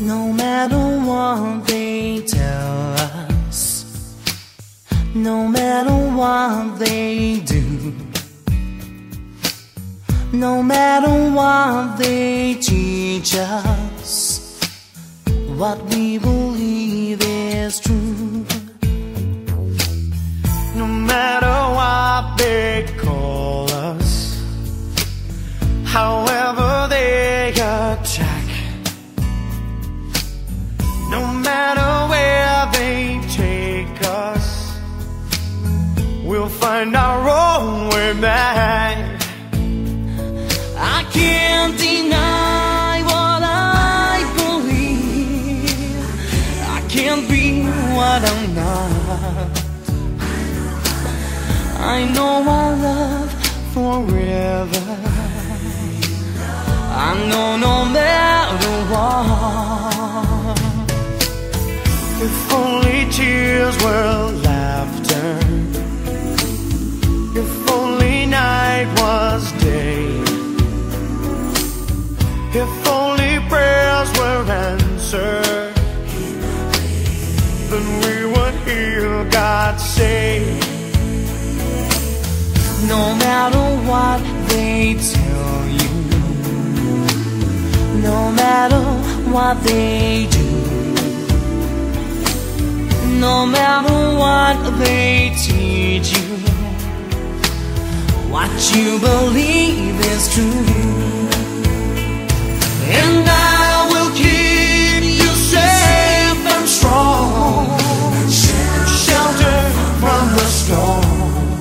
No matter what they tell us, no matter what they do, no matter what they teach us, what we believe is true. No matter what they call us, however they attack, no matter where they take us, we'll find our own way back. I can't deny what I believe. I can't be what I'm not. I know our love forever. I know no matter what. If only tears were laughter, if only night was day, if only prayers were answered, then we would hear God say. No matter what they tell you, no matter what they do, no matter what they teach you, what you believe is true. And I will keep you safe and strong, shelter from the storm.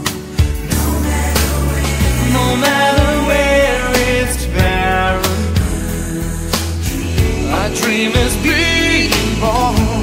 No matter where it's barren, a dream is being born.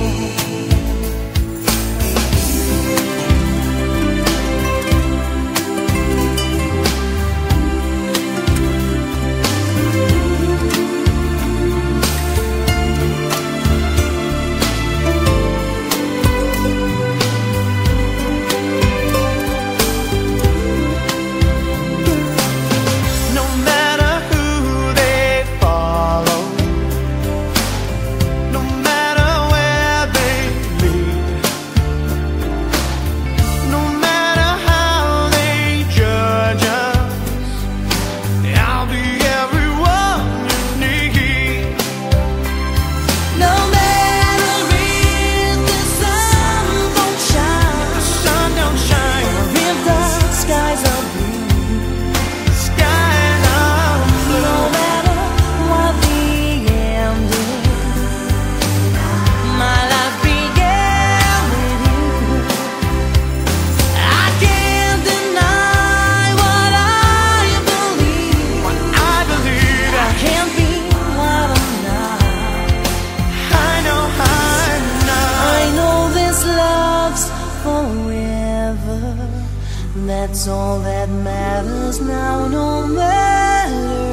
That's all that matters now, no matter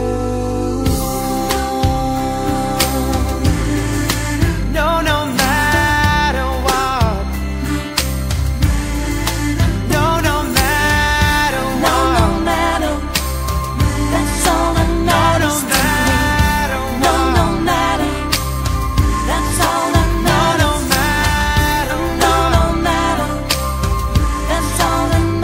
what. No, no matter what. No, no matter what. No, no matter. That's all that matters to me. No, no matter. That's all that matters. No, no matter. No, no matter. That's all that matters.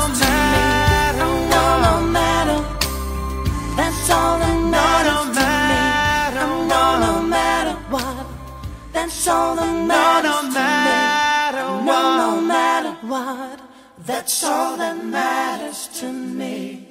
That's all that matters to me. No, no matter what. That's all that matters to me. No, no matter what. That's all that matters to me.